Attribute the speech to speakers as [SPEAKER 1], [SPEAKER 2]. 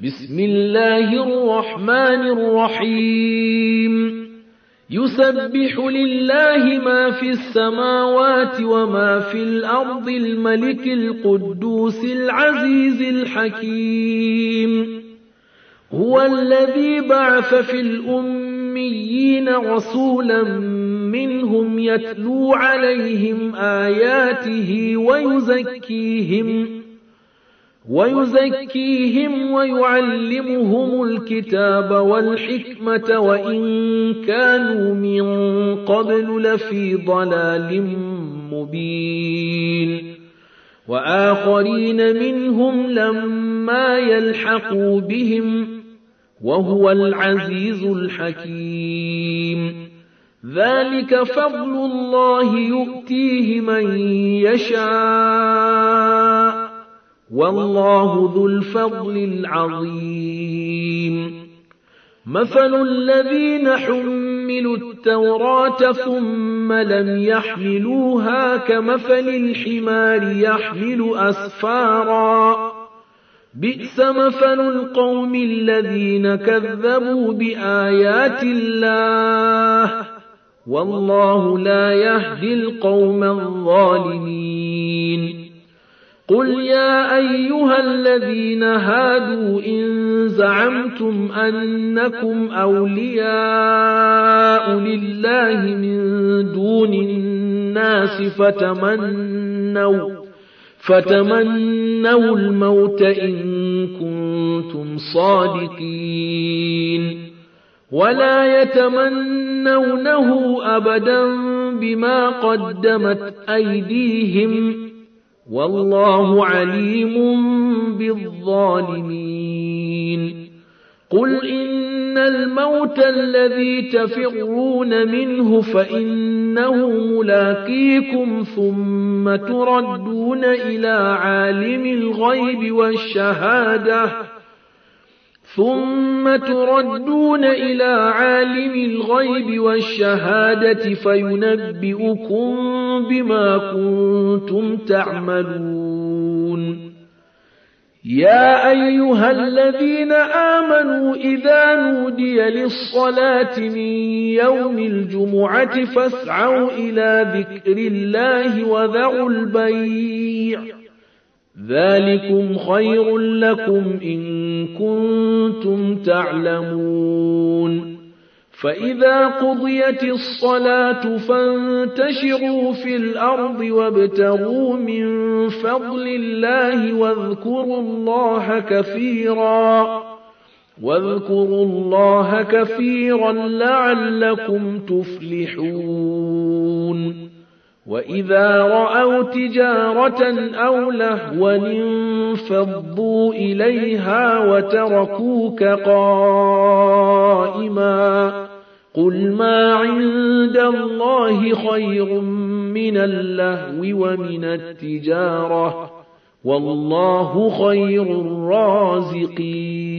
[SPEAKER 1] بسم الله الرحمن الرحيم يسبح لله ما في السماوات وما في الأرض الملك القدوس العزيز الحكيم هو الذي بعث في الأميين رسولا منهم يتلو عليهم آياته ويزكيهم ويعلمهم الكتاب والحكمة وإن كانوا من قبل لفي ضلال مبين وآخرين منهم لما يلحقوا بهم وهو العزيز الحكيم ذلك فضل الله يؤتيه من يشاء والله ذو الفضل العظيم مثل الذين حملوا التوراة ثم لم يحملوها كمثل الحمار يحمل أسفارا بئس مثل القوم الذين كذبوا بآيات الله والله لا يهدي القوم الظالمين قل يا أيها الذين هادوا إن زعمتم أنكم أولياء لله من دون الناس فتمنوا الموت إن كنتم صادقين ولا يتمنونه أبدا بما قدمت أيديهم والله عليم بالظالمين قل إن الموت الذي تفرون منه فإنه ملاقيكم ثم تردون إلى عالم الغيب والشهادة فينبئكم بما كنتم تعملون يا أيها الذين آمنوا إذا نودي للصلاة من يوم الجمعة فاسعوا إلى ذكر الله وذروا البيع ذلكم خير لكم إن كنتم تعلمون فإذا قضيت الصلاة فانتشروا في الأرض وابتغوا من فضل الله واذكروا الله كثيرا لعلكم تفلحون وإذا رأوا تجارة أو لهوا انفضوا إليها وتركوك قائما قل ما عند الله خير من اللهو ومن التجارة والله خير الرازقين